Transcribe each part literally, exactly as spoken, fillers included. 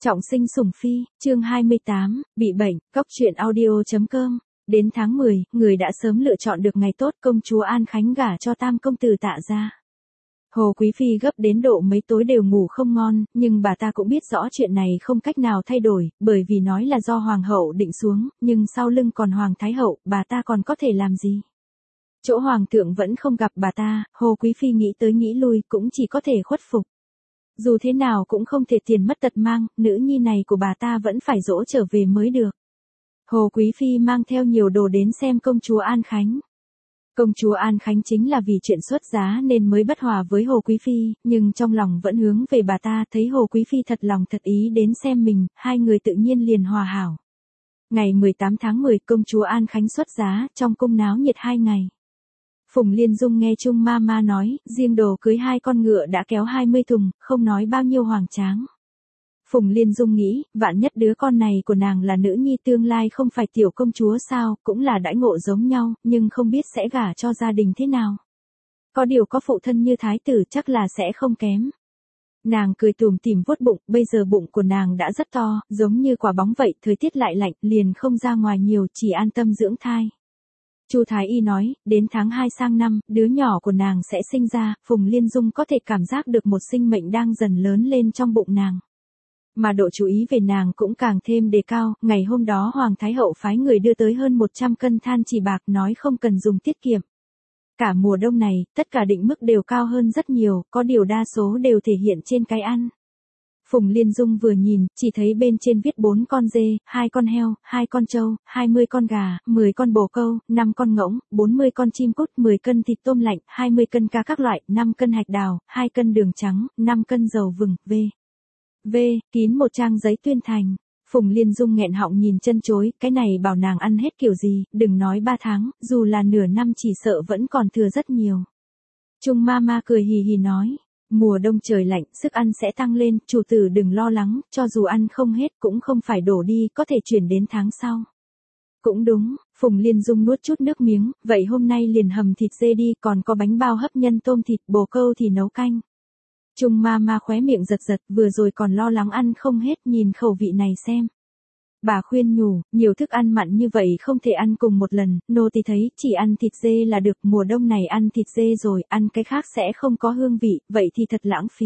Trọng sinh sủng phi, chương hai mươi tám, bị bệnh, cóc truyện audio chấm com. Đến tháng mười, người đã sớm lựa chọn được ngày tốt, công chúa An Khánh gả cho tam công tử Tạ gia. Hồ Quý Phi gấp đến độ mấy tối đều ngủ không ngon, nhưng bà ta cũng biết rõ chuyện này không cách nào thay đổi, bởi vì nói là do hoàng hậu định xuống, nhưng sau lưng còn hoàng thái hậu, bà ta còn có thể làm gì? Chỗ hoàng thượng vẫn không gặp bà ta, Hồ Quý Phi nghĩ tới nghĩ lui cũng chỉ có thể khuất phục. Dù thế nào cũng không thể tiền mất tật mang, nữ nhi này của bà ta vẫn phải dỗ trở về mới được. Hồ Quý Phi mang theo nhiều đồ đến xem công chúa An Khánh. Công chúa An Khánh chính là vì chuyện xuất giá nên mới bất hòa với Hồ Quý Phi, nhưng trong lòng vẫn hướng về bà ta, thấy Hồ Quý Phi thật lòng thật ý đến xem mình, hai người tự nhiên liền hòa hảo. Ngày mười tám tháng mười, công chúa An Khánh xuất giá, trong cung náo nhiệt hai ngày. Phùng Liên Dung nghe Trung Ma Ma nói, riêng đồ cưới hai con ngựa đã kéo hai mươi thùng, không nói bao nhiêu hoành tráng. Phùng Liên Dung nghĩ, vạn nhất đứa con này của nàng là nữ nhi tương lai không phải tiểu công chúa sao, cũng là đãi ngộ giống nhau, nhưng không biết sẽ gả cho gia đình thế nào. Có điều có phụ thân như thái tử chắc là sẽ không kém. Nàng cười tủm tỉm vuốt bụng, bây giờ bụng của nàng đã rất to, giống như quả bóng vậy, thời tiết lại lạnh, liền không ra ngoài nhiều, chỉ an tâm dưỡng thai. Chu Thái Y nói, đến tháng hai sang năm, đứa nhỏ của nàng sẽ sinh ra, Phùng Liên Dung có thể cảm giác được một sinh mệnh đang dần lớn lên trong bụng nàng. Mà độ chú ý về nàng cũng càng thêm đề cao, ngày hôm đó Hoàng Thái Hậu phái người đưa tới hơn một trăm cân than chỉ bạc nói không cần dùng tiết kiệm. Cả mùa đông này, tất cả định mức đều cao hơn rất nhiều, có điều đa số đều thể hiện trên cái ăn. Phùng Liên Dung vừa nhìn, chỉ thấy bên trên viết bốn con dê, hai con heo, hai con trâu, hai mươi con gà, mười con bồ câu, năm con ngỗng, bốn mươi con chim cút, mười cân thịt tôm lạnh, hai mươi cân cá các loại, năm cân hạch đào, hai cân đường trắng, năm cân dầu vừng, v. V, kín một trang giấy tuyên thành. Phùng Liên Dung nghẹn họng nhìn chân chối, cái này bảo nàng ăn hết kiểu gì, đừng nói ba tháng, dù là nửa năm chỉ sợ vẫn còn thừa rất nhiều. Trung Ma Ma cười hì hì nói. Mùa đông trời lạnh, sức ăn sẽ tăng lên, chủ tử đừng lo lắng, cho dù ăn không hết cũng không phải đổ đi, có thể chuyển đến tháng sau. Cũng đúng, Phùng Liên Dung nuốt chút nước miếng, vậy hôm nay liền hầm thịt dê đi, còn có bánh bao hấp nhân tôm thịt, bồ câu thì nấu canh. Trung Ma Ma khóe miệng giật giật, vừa rồi còn lo lắng ăn không hết, nhìn khẩu vị này xem. Bà khuyên nhủ, nhiều thức ăn mặn như vậy không thể ăn cùng một lần, nô tỳ thấy chỉ ăn thịt dê là được, mùa đông này ăn thịt dê rồi, ăn cái khác sẽ không có hương vị, vậy thì thật lãng phí.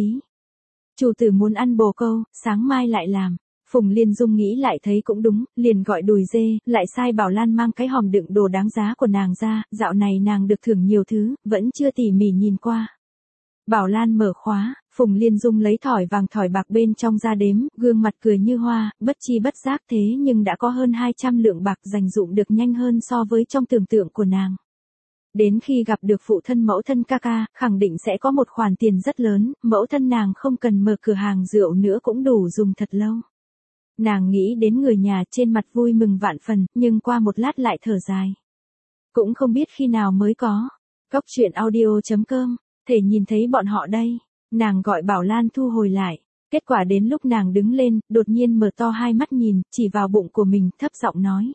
Chủ tử muốn ăn bồ câu, sáng mai lại làm. Phùng Liên Dung nghĩ lại thấy cũng đúng, liền gọi đùi dê, lại sai Bảo Lan mang cái hòm đựng đồ đáng giá của nàng ra, dạo này nàng được thưởng nhiều thứ, vẫn chưa tỉ mỉ nhìn qua. Bảo Lan mở khóa, Phùng Liên Dung lấy thỏi vàng thỏi bạc bên trong ra đếm, gương mặt cười như hoa, bất chi bất giác thế nhưng đã có hơn hai trăm lượng bạc dành dụm được nhanh hơn so với trong tưởng tượng của nàng. Đến khi gặp được phụ thân mẫu thân ca ca, khẳng định sẽ có một khoản tiền rất lớn, mẫu thân nàng không cần mở cửa hàng rượu nữa cũng đủ dùng thật lâu. Nàng nghĩ đến người nhà trên mặt vui mừng vạn phần, nhưng qua một lát lại thở dài. Cũng không biết khi nào mới có. Cóc truyện audio chấm com. Thể nhìn thấy bọn họ đây, nàng gọi Bảo Lan thu hồi lại, kết quả đến lúc nàng đứng lên, đột nhiên mở to hai mắt nhìn, chỉ vào bụng của mình, thấp giọng nói.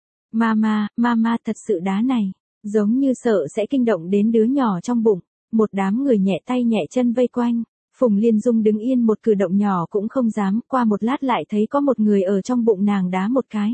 Mama, mama thật sự đá này, giống như sợ sẽ kinh động đến đứa nhỏ trong bụng, một đám người nhẹ tay nhẹ chân vây quanh, Phùng Liên Dung đứng yên một cử động nhỏ cũng không dám, qua một lát lại thấy có một người ở trong bụng nàng đá một cái.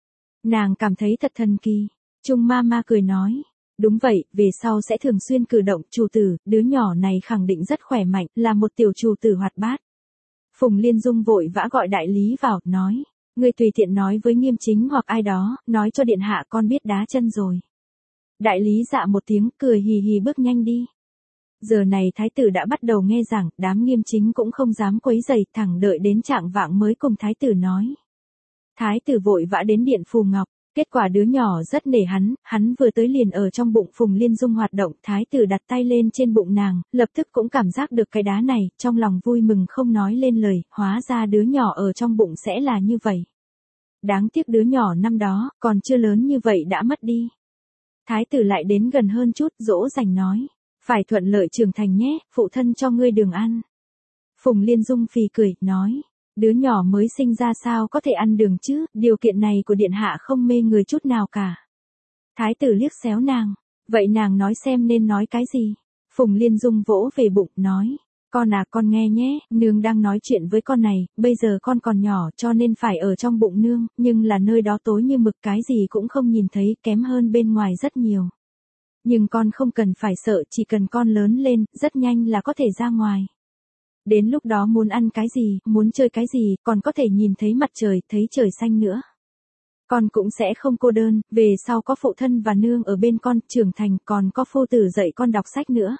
Nàng cảm thấy thật thần kỳ, Trung Ma Ma cười nói. Đúng vậy, về sau sẽ thường xuyên cử động, chủ tử, đứa nhỏ này khẳng định rất khỏe mạnh, là một tiểu chủ tử hoạt bát. Phùng Liên Dung vội vã gọi đại lý vào, nói, ngươi tùy tiện nói với Nghiêm Chính hoặc ai đó, nói cho điện hạ con biết đá chân rồi. Đại lý dạ một tiếng, cười hì hì bước nhanh đi. Giờ này thái tử đã bắt đầu nghe giảng, đám Nghiêm Chính cũng không dám quấy rầy, thẳng đợi đến trạng vạng mới cùng thái tử nói. Thái tử vội vã đến điện Phù Ngọc. Kết quả đứa nhỏ rất nể hắn, hắn vừa tới liền ở trong bụng Phùng Liên Dung hoạt động, thái tử đặt tay lên trên bụng nàng, lập tức cũng cảm giác được cái đá này, trong lòng vui mừng không nói lên lời, hóa ra đứa nhỏ ở trong bụng sẽ là như vậy. Đáng tiếc đứa nhỏ năm đó, còn chưa lớn như vậy đã mất đi. Thái tử lại đến gần hơn chút, dỗ dành nói, phải thuận lợi trưởng thành nhé, phụ thân cho ngươi đường ăn. Phùng Liên Dung phì cười, nói. Đứa nhỏ mới sinh ra sao có thể ăn đường chứ, điều kiện này của điện hạ không mê người chút nào cả. Thái tử liếc xéo nàng, vậy nàng nói xem nên nói cái gì. Phùng Liên Dung vỗ về bụng, nói, Con à, con nghe nhé, nương đang nói chuyện với con này, bây giờ con còn nhỏ cho nên phải ở trong bụng nương, nhưng là nơi đó tối như mực, cái gì cũng không nhìn thấy, kém hơn bên ngoài rất nhiều. Nhưng con không cần phải sợ, chỉ cần con lớn lên, rất nhanh là có thể ra ngoài. Đến lúc đó muốn ăn cái gì, muốn chơi cái gì, còn có thể nhìn thấy mặt trời, thấy trời xanh nữa. Con cũng sẽ không cô đơn, về sau có phụ thân và nương ở bên con, trưởng thành còn có phu tử dạy con đọc sách nữa.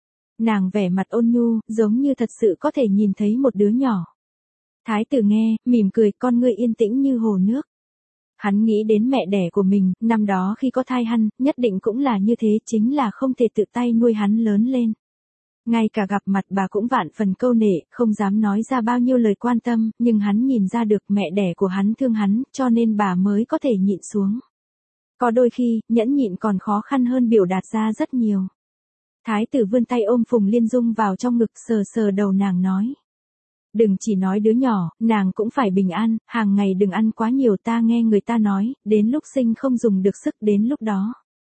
Nàng vẻ mặt ôn nhu, giống như thật sự có thể nhìn thấy một đứa nhỏ. Thái tử nghe, mỉm cười, con ngươi yên tĩnh như hồ nước. Hắn nghĩ đến mẹ đẻ của mình, năm đó khi có thai hắn, nhất định cũng là như thế, chính là không thể tự tay nuôi hắn lớn lên. Ngay cả gặp mặt bà cũng vạn phần câu nệ, không dám nói ra bao nhiêu lời quan tâm, nhưng hắn nhìn ra được mẹ đẻ của hắn thương hắn, cho nên bà mới có thể nhịn xuống. Có đôi khi, nhẫn nhịn còn khó khăn hơn biểu đạt ra rất nhiều. Thái tử vươn tay ôm Phùng Liên Dung vào trong ngực, sờ sờ đầu nàng nói. Đừng chỉ nói đứa nhỏ, nàng cũng phải bình an, hàng ngày đừng ăn quá nhiều, ta nghe người ta nói, đến lúc sinh không dùng được sức, đến lúc đó.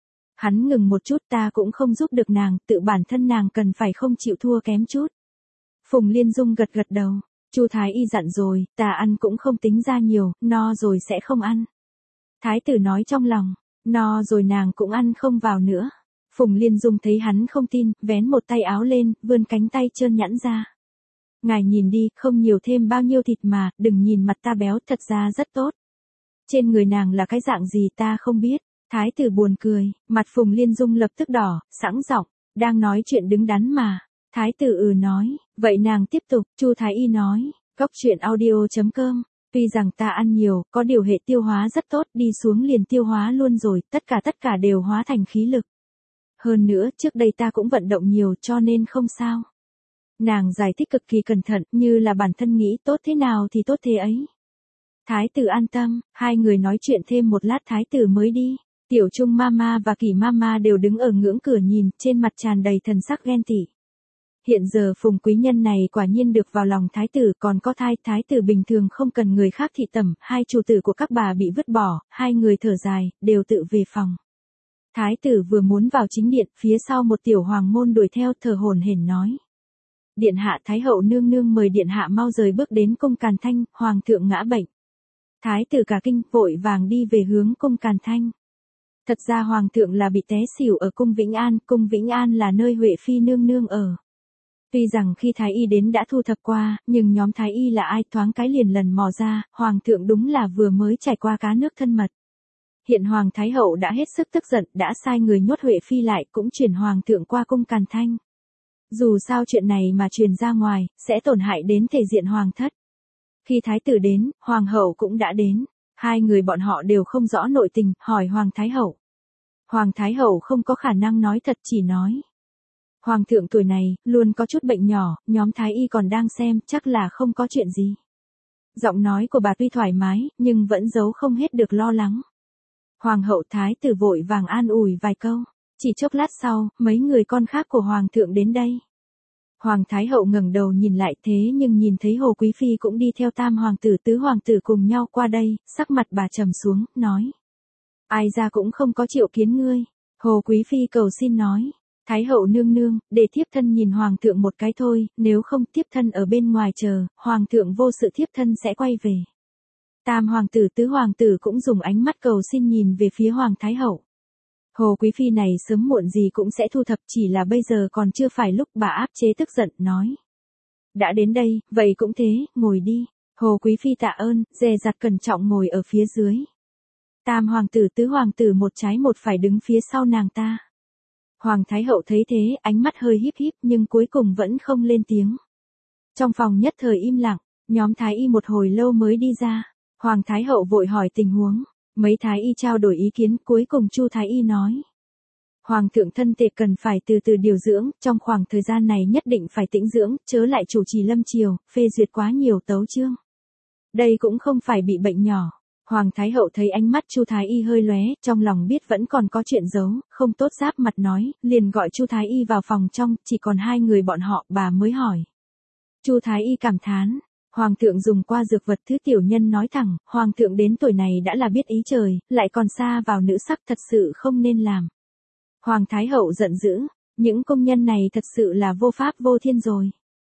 Hắn ngừng một chút, ta cũng không giúp được nàng, tự bản thân nàng cần phải không chịu thua kém chút. Phùng Liên Dung gật gật đầu, Chu Thái Y dặn rồi, ta ăn cũng không tính ra nhiều, no rồi sẽ không ăn. Thái tử nói trong lòng, no rồi nàng cũng ăn không vào nữa. Phùng Liên Dung thấy hắn không tin, vén một tay áo lên, vươn cánh tay trơn nhẵn ra. Ngài nhìn đi, không nhiều thêm bao nhiêu thịt mà, đừng nhìn mặt ta béo, thật ra rất tốt. Trên người nàng là cái dạng gì ta không biết. Thái tử buồn cười, mặt Phùng Liên Dung lập tức đỏ, sẵn giọng, đang nói chuyện đứng đắn mà. Thái tử ừ nói, vậy nàng tiếp tục, Chu Thái Y nói, góc chuyện audio chấm com, tuy rằng ta ăn nhiều, có điều hệ tiêu hóa rất tốt, đi xuống liền tiêu hóa luôn rồi, tất cả tất cả đều hóa thành khí lực. Hơn nữa, trước đây ta cũng vận động nhiều cho nên không sao. Nàng giải thích cực kỳ cẩn thận, như là bản thân nghĩ tốt thế nào thì tốt thế ấy. Thái tử an tâm, hai người nói chuyện thêm một lát thái tử mới đi. Tiểu Trung Mama và Kỳ Mama đều đứng ở ngưỡng cửa nhìn, trên mặt tràn đầy thần sắc ghen tị. Hiện giờ Phùng quý nhân này quả nhiên được vào lòng thái tử, còn có thai, thái tử bình thường không cần người khác thị tẩm, hai chủ tử của các bà bị vứt bỏ, hai người thở dài, đều tự về phòng. Thái tử vừa muốn vào chính điện, phía sau một tiểu hoàng môn đuổi theo, thở hổn hển nói. Điện hạ Thái hậu nương nương mời điện hạ mau rời bước đến cung Càn Thanh, hoàng thượng ngã bệnh. Thái tử cả kinh, vội vàng đi về hướng cung Càn Thanh. Thật ra hoàng thượng là bị té xỉu ở cung Vĩnh An, cung Vĩnh An là nơi Huệ Phi nương nương ở. Tuy rằng khi Thái y đến đã thu thập qua, nhưng nhóm Thái y là ai thoáng cái liền lần mò ra, hoàng thượng đúng là vừa mới trải qua cá nước thân mật. Hiện hoàng Thái hậu đã hết sức tức giận, đã sai người nhốt Huệ Phi lại, cũng chuyển hoàng thượng qua cung Càn Thanh. Dù sao chuyện này mà truyền ra ngoài, sẽ tổn hại đến thể diện hoàng thất. Khi thái tử đến, hoàng hậu cũng đã đến. Hai người bọn họ đều không rõ nội tình, hỏi Hoàng Thái Hậu. Hoàng Thái Hậu không có khả năng nói thật, chỉ nói. Hoàng thượng tuổi này, luôn có chút bệnh nhỏ, nhóm Thái Y còn đang xem, chắc là không có chuyện gì. Giọng nói của bà tuy thoải mái, nhưng vẫn giấu không hết được lo lắng. Hoàng hậu Thái tử vội vàng an ủi vài câu. Chỉ chốc lát sau, mấy người con khác của Hoàng thượng đến đây. Hoàng Thái hậu ngẩng đầu nhìn lại, thế nhưng nhìn thấy Hồ Quý Phi cũng đi theo tam hoàng tử tứ hoàng tử cùng nhau qua đây, sắc mặt bà trầm xuống, nói. Ai ra cũng không có triệu kiến ngươi. Hồ Quý Phi cầu xin nói. Thái hậu nương nương, để thiếp thân nhìn hoàng thượng một cái thôi, nếu không thiếp thân ở bên ngoài chờ, hoàng thượng vô sự thiếp thân sẽ quay về. Tam hoàng tử tứ hoàng tử cũng dùng ánh mắt cầu xin nhìn về phía Hoàng Thái hậu. Hồ Quý Phi này sớm muộn gì cũng sẽ thu thập, chỉ là bây giờ còn chưa phải lúc, bà áp chế tức giận, nói. Đã đến đây, vậy cũng thế, ngồi đi. Hồ Quý Phi tạ ơn, dè dặt cẩn trọng ngồi ở phía dưới. Tam hoàng tử tứ hoàng tử một trái một phải đứng phía sau nàng ta. Hoàng Thái hậu thấy thế, ánh mắt hơi híp híp nhưng cuối cùng vẫn không lên tiếng. Trong phòng nhất thời im lặng, nhóm Thái y một hồi lâu mới đi ra. Hoàng Thái hậu vội hỏi tình huống. Mấy Thái y trao đổi ý kiến, cuối cùng Chu Thái y nói. Hoàng thượng thân thể cần phải từ từ điều dưỡng, trong khoảng thời gian này nhất định phải tĩnh dưỡng, chớ lại chủ trì lâm triều, phê duyệt quá nhiều tấu chương. Đây cũng không phải bị bệnh nhỏ. Hoàng Thái hậu thấy ánh mắt Chu Thái y hơi lóe, trong lòng biết vẫn còn có chuyện giấu, không tốt giáp mặt nói, liền gọi Chu Thái y vào phòng trong, chỉ còn hai người bọn họ, bà mới hỏi. Chu Thái y cảm thán. Hoàng thượng dùng qua dược vật, thứ tiểu nhân nói thẳng, hoàng thượng đến tuổi này đã là biết ý trời, lại còn xa vào nữ sắc, thật sự không nên làm. Hoàng Thái hậu giận dữ, những công nhân này thật sự là vô pháp vô thiên rồi.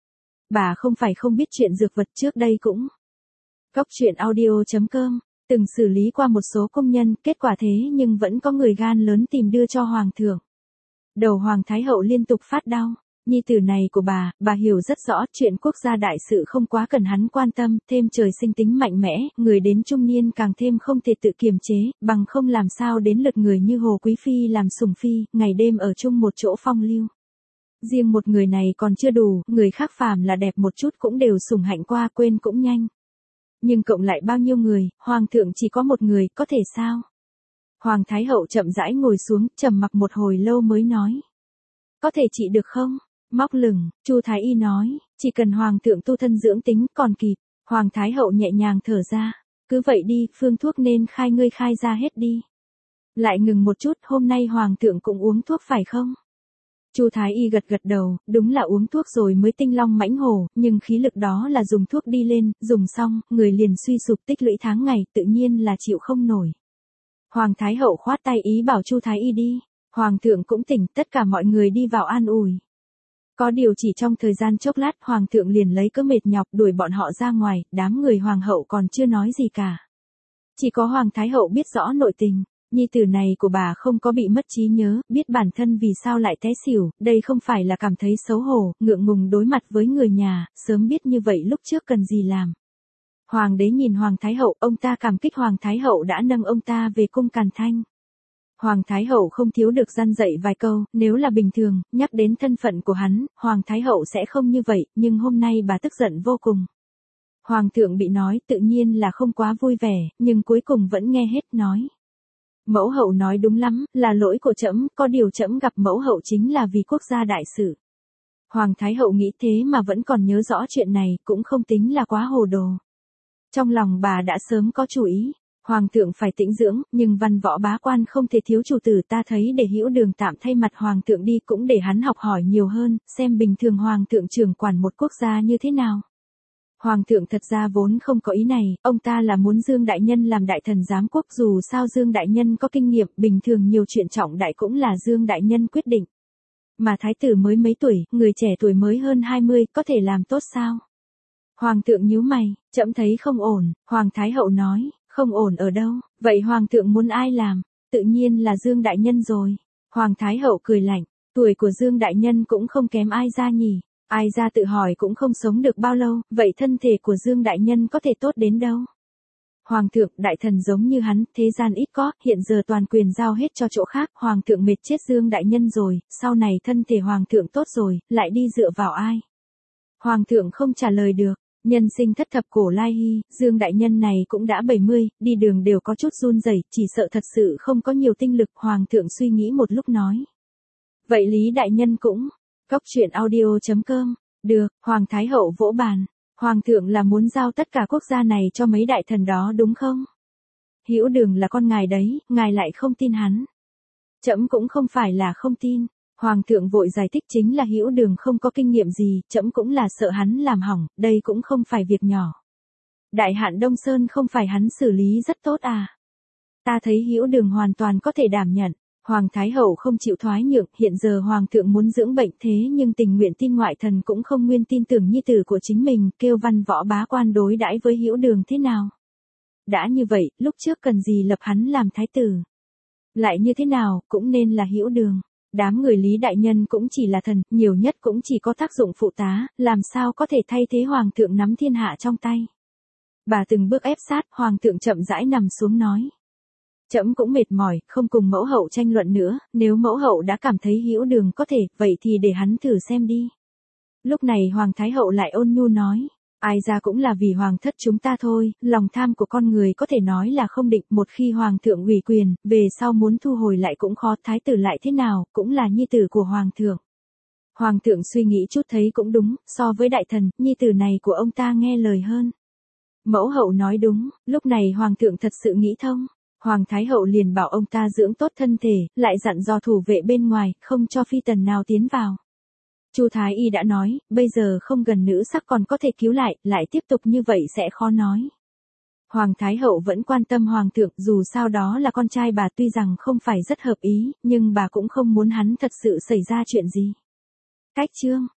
Bà không phải không biết chuyện dược vật, trước đây cũng. Cóc truyện audio chấm com, từng xử lý qua một số công nhân, kết quả thế nhưng vẫn có người gan lớn tìm đưa cho hoàng thượng. Đầu hoàng thái hậu liên tục phát đau. Nhi tử này của bà, bà hiểu rất rõ, chuyện quốc gia đại sự không quá cần hắn quan tâm, thêm trời sinh tính mạnh mẽ, người đến trung niên càng thêm không thể tự kiềm chế, bằng không làm sao đến lượt người như Hồ Quý Phi làm sủng phi, ngày đêm ở chung một chỗ phong lưu. Riêng một người này còn chưa đủ, người khác phàm là đẹp một chút cũng đều sủng hạnh qua, quên cũng nhanh. Nhưng cộng lại bao nhiêu người, hoàng thượng chỉ có một người, có thể sao? Hoàng thái hậu chậm rãi ngồi xuống, trầm mặc một hồi lâu mới nói. Có thể trị được không? Móc lửng, Chu Thái Y nói, chỉ cần hoàng thượng tu thân dưỡng tính còn kịp. Hoàng thái hậu nhẹ nhàng thở ra, cứ vậy đi, phương thuốc nên khai ngươi khai ra hết đi. Lại ngừng một chút, hôm nay hoàng thượng cũng uống thuốc phải không? Chu Thái Y gật gật đầu, đúng là uống thuốc rồi mới tinh long mãnh hổ, nhưng khí lực đó là dùng thuốc đi lên, dùng xong, người liền suy sụp tích lũy tháng ngày, tự nhiên là chịu không nổi. Hoàng thái hậu khoát tay ý bảo Chu Thái Y đi. Hoàng thượng cũng tỉnh, tất cả mọi người đi vào an ủi. Có điều chỉ trong thời gian chốc lát, hoàng thượng liền lấy cớ mệt nhọc đuổi bọn họ ra ngoài, đám người hoàng hậu còn chưa nói gì cả. Chỉ có hoàng thái hậu biết rõ nội tình, nhi tử này của bà không có bị mất trí nhớ, biết bản thân vì sao lại té xỉu, đây không phải là cảm thấy xấu hổ, ngượng ngùng đối mặt với người nhà, sớm biết như vậy lúc trước cần gì làm. Hoàng đế nhìn hoàng thái hậu, ông ta cảm kích hoàng thái hậu đã nâng ông ta về cung Càn Thanh. Hoàng thái hậu không thiếu được răn dạy vài câu, nếu là bình thường, nhắc đến thân phận của hắn, hoàng thái hậu sẽ không như vậy, nhưng hôm nay bà tức giận vô cùng. Hoàng thượng bị nói tự nhiên là không quá vui vẻ, nhưng cuối cùng vẫn nghe hết nói. Mẫu hậu nói đúng lắm, là lỗi của trẫm, có điều trẫm gặp mẫu hậu chính là vì quốc gia đại sự. Hoàng thái hậu nghĩ thế mà vẫn còn nhớ rõ chuyện này, cũng không tính là quá hồ đồ. Trong lòng bà đã sớm có chủ ý. Hoàng thượng phải tĩnh dưỡng, nhưng văn võ bá quan không thể thiếu chủ tử, ta thấy để Hữu Đường tạm thay mặt hoàng thượng đi cũng để hắn học hỏi nhiều hơn, xem bình thường hoàng thượng trưởng quản một quốc gia như thế nào. Hoàng thượng thật ra vốn không có ý này, ông ta là muốn Dương đại nhân làm đại thần giám quốc, dù sao Dương đại nhân có kinh nghiệm, bình thường nhiều chuyện trọng đại cũng là Dương đại nhân quyết định. Mà thái tử mới mấy tuổi, người trẻ tuổi mới hơn hai mươi, có thể làm tốt sao? Hoàng thượng nhíu mày, trẫm thấy không ổn, hoàng thái hậu nói. Không ổn ở đâu, vậy hoàng thượng muốn ai làm? Tự nhiên là Dương đại nhân rồi. Hoàng thái hậu cười lạnh, tuổi của Dương đại nhân cũng không kém ai ra nhỉ. Ai ra tự hỏi cũng không sống được bao lâu, vậy thân thể của Dương đại nhân có thể tốt đến đâu? Hoàng thượng, đại thần giống như hắn, thế gian ít có, hiện giờ toàn quyền giao hết cho chỗ khác, hoàng thượng mệt chết Dương đại nhân rồi, sau này thân thể hoàng thượng tốt rồi, lại đi dựa vào ai? Hoàng thượng không trả lời được. Nhân sinh thất thập cổ lai hy, Dương đại nhân này cũng đã bảy mươi, đi đường đều có chút run rẩy, chỉ sợ thật sự không có nhiều tinh lực, hoàng thượng suy nghĩ một lúc nói. Vậy Lý đại nhân cũng, cóc truyện audio chấm com, được, hoàng thái hậu vỗ bàn, hoàng thượng là muốn giao tất cả quốc gia này cho mấy đại thần đó đúng không? Hữu Đường là con ngài đấy, ngài lại không tin hắn. Trẫm cũng không phải là không tin. Hoàng thượng vội giải thích chính là Hữu Đường không có kinh nghiệm gì, trẫm cũng là sợ hắn làm hỏng, đây cũng không phải việc nhỏ. Đại hạn Đông Sơn không phải hắn xử lý rất tốt à? Ta thấy Hữu Đường hoàn toàn có thể đảm nhận. Hoàng thái hậu không chịu thoái nhượng, hiện giờ hoàng thượng muốn dưỡng bệnh thế nhưng tình nguyện tin ngoại thần cũng không nguyên tin tưởng nhi tử của chính mình, kêu văn võ bá quan đối đãi với Hữu Đường thế nào? Đã như vậy, lúc trước cần gì lập hắn làm thái tử? Lại như thế nào, cũng nên là Hữu Đường. Đám người Lý đại nhân cũng chỉ là thần, nhiều nhất cũng chỉ có tác dụng phụ tá, làm sao có thể thay thế hoàng thượng nắm thiên hạ trong tay. Bà từng bước ép sát, hoàng thượng chậm rãi nằm xuống nói. Trẫm cũng mệt mỏi, không cùng mẫu hậu tranh luận nữa, nếu mẫu hậu đã cảm thấy Hữu Đường có thể, vậy thì để hắn thử xem đi. Lúc này hoàng thái hậu lại ôn nhu nói. Ai ra cũng là vì hoàng thất chúng ta thôi, lòng tham của con người có thể nói là không định, một khi hoàng thượng ủy quyền, về sau muốn thu hồi lại cũng khó, thái tử lại thế nào, cũng là nhi tử của hoàng thượng. Hoàng thượng suy nghĩ chút thấy cũng đúng, so với đại thần, nhi tử này của ông ta nghe lời hơn. Mẫu hậu nói đúng, lúc này hoàng thượng thật sự nghĩ thông. Hoàng thái hậu liền bảo ông ta dưỡng tốt thân thể, lại dặn dò thủ vệ bên ngoài, không cho phi tần nào tiến vào. Chu Thái Y đã nói, bây giờ không gần nữ sắc còn có thể cứu lại, lại tiếp tục như vậy sẽ khó nói. Hoàng thái hậu vẫn quan tâm hoàng thượng, dù sao đó là con trai bà, tuy rằng không phải rất hợp ý, nhưng bà cũng không muốn hắn thật sự xảy ra chuyện gì. Cách chương